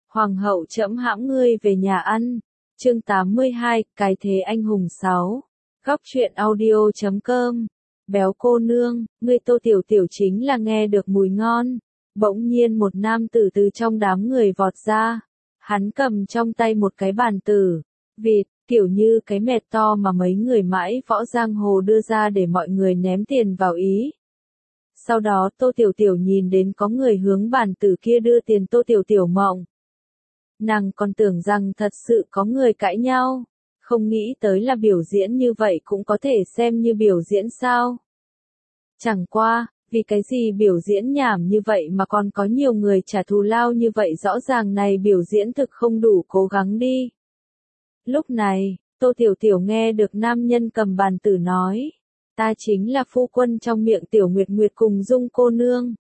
Hoàng hậu trẫm hãm ngươi về nhà ăn. Chương 82, cái thế anh hùng 6. Góc truyện audio.com. Béo cô nương, ngươi Tô Tiểu Tiểu chính là nghe được mùi ngon. Bỗng nhiên một nam tử từ trong đám người vọt ra. Hắn cầm trong tay một cái bàn tử, vịt, kiểu như cái mẹt to mà mấy người mãi võ giang hồ đưa ra để mọi người ném tiền vào ý. Sau đó Tô Tiểu Tiểu nhìn đến có người hướng bàn tử kia đưa tiền. Tô Tiểu Tiểu mộng. Nàng còn tưởng rằng thật sự có người cãi nhau, không nghĩ tới là biểu diễn như vậy cũng có thể xem như biểu diễn sao. Chẳng qua, vì cái gì biểu diễn nhảm như vậy mà còn có nhiều người trả thù lao như vậy, rõ ràng này biểu diễn thực không đủ cố gắng đi. Lúc này, Tô Tiểu Tiểu nghe được nam nhân cầm bàn tử nói, ta chính là phu quân trong miệng Tiểu Nguyệt Nguyệt cùng Dung cô nương.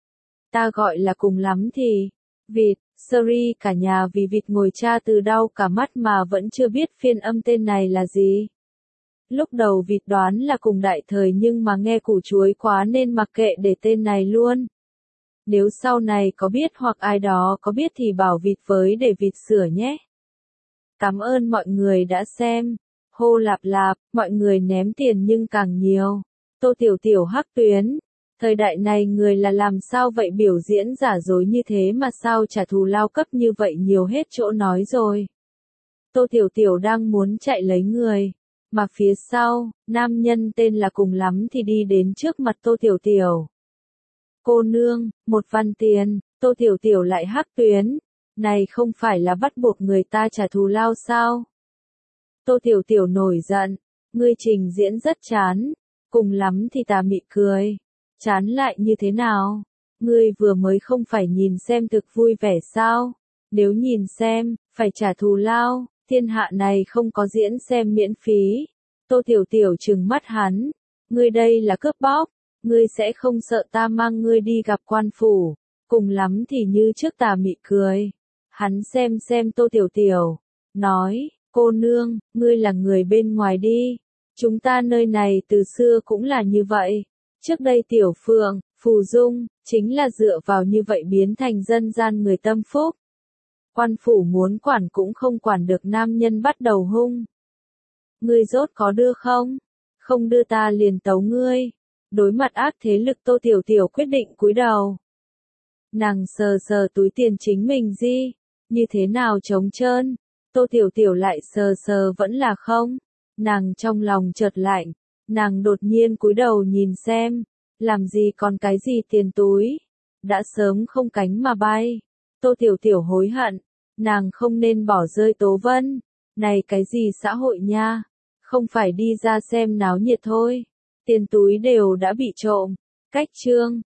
Ta gọi là cùng lắm thì, vịt. Sorry cả nhà vì vịt ngồi tra từ đau cả mắt mà vẫn chưa biết phiên âm tên này là gì. Lúc đầu vịt đoán là cùng đại thời nhưng mà nghe củ chuối quá nên mặc kệ để tên này luôn. Nếu sau này có biết hoặc ai đó có biết thì bảo vịt với để vịt sửa nhé. Cảm ơn mọi người đã xem. Hô lạp lạp, mọi người ném tiền nhưng càng nhiều. Tô Tiểu Tiểu hắc tuyến. Thời đại này người là làm sao vậy, biểu diễn giả dối như thế mà sao trả thù lao cấp như vậy, nhiều hết chỗ nói rồi. Tô Tiểu Tiểu đang muốn chạy lấy người, mà phía sau, nam nhân tên là cùng lắm thì đi đến trước mặt Tô Tiểu Tiểu. Cô nương, 1 văn tiền. Tô Tiểu Tiểu lại hắc tuyến. Này không phải là bắt buộc người ta trả thù lao sao? Tô Tiểu Tiểu nổi giận. Ngươi trình diễn rất chán. Cùng lắm thì tà mị cười. Chán lại như thế nào? Ngươi vừa mới không phải nhìn xem thực vui vẻ sao? Nếu nhìn xem, phải trả thù lao, thiên hạ này không có diễn xem miễn phí. Tô Tiểu Tiểu trừng mắt hắn. Ngươi đây là cướp bóc, ngươi sẽ không sợ ta mang ngươi đi gặp quan phủ. Cùng lắm thì như trước tà mị cười. Hắn xem Tô Tiểu Tiểu, nói, cô nương, ngươi là người bên ngoài đi. Chúng ta nơi này từ xưa cũng là như vậy. Trước đây Tiểu Phượng, Phù Dung, chính là dựa vào như vậy biến thành dân gian người tâm phúc. Quan phủ muốn quản cũng không quản được, nam nhân bắt đầu hung. Ngươi rốt có đưa không? Không đưa ta liền tấu ngươi. Đối mặt ác thế lực Tô Tiểu Tiểu quyết định cúi đầu. Nàng sờ túi tiền chính mình gì? Như thế nào trống trơn? Tô Tiểu Tiểu lại sờ vẫn là không. Nàng trong lòng chợt lạnh. Nàng đột nhiên cúi đầu nhìn xem, làm gì còn cái gì tiền túi, đã sớm không cánh mà bay. Tô Tiểu Tiểu hối hận, nàng không nên bỏ rơi Tố Vân. Này cái gì xã hội nha, không phải đi ra xem náo nhiệt thôi, tiền túi đều đã bị trộm. Cách chương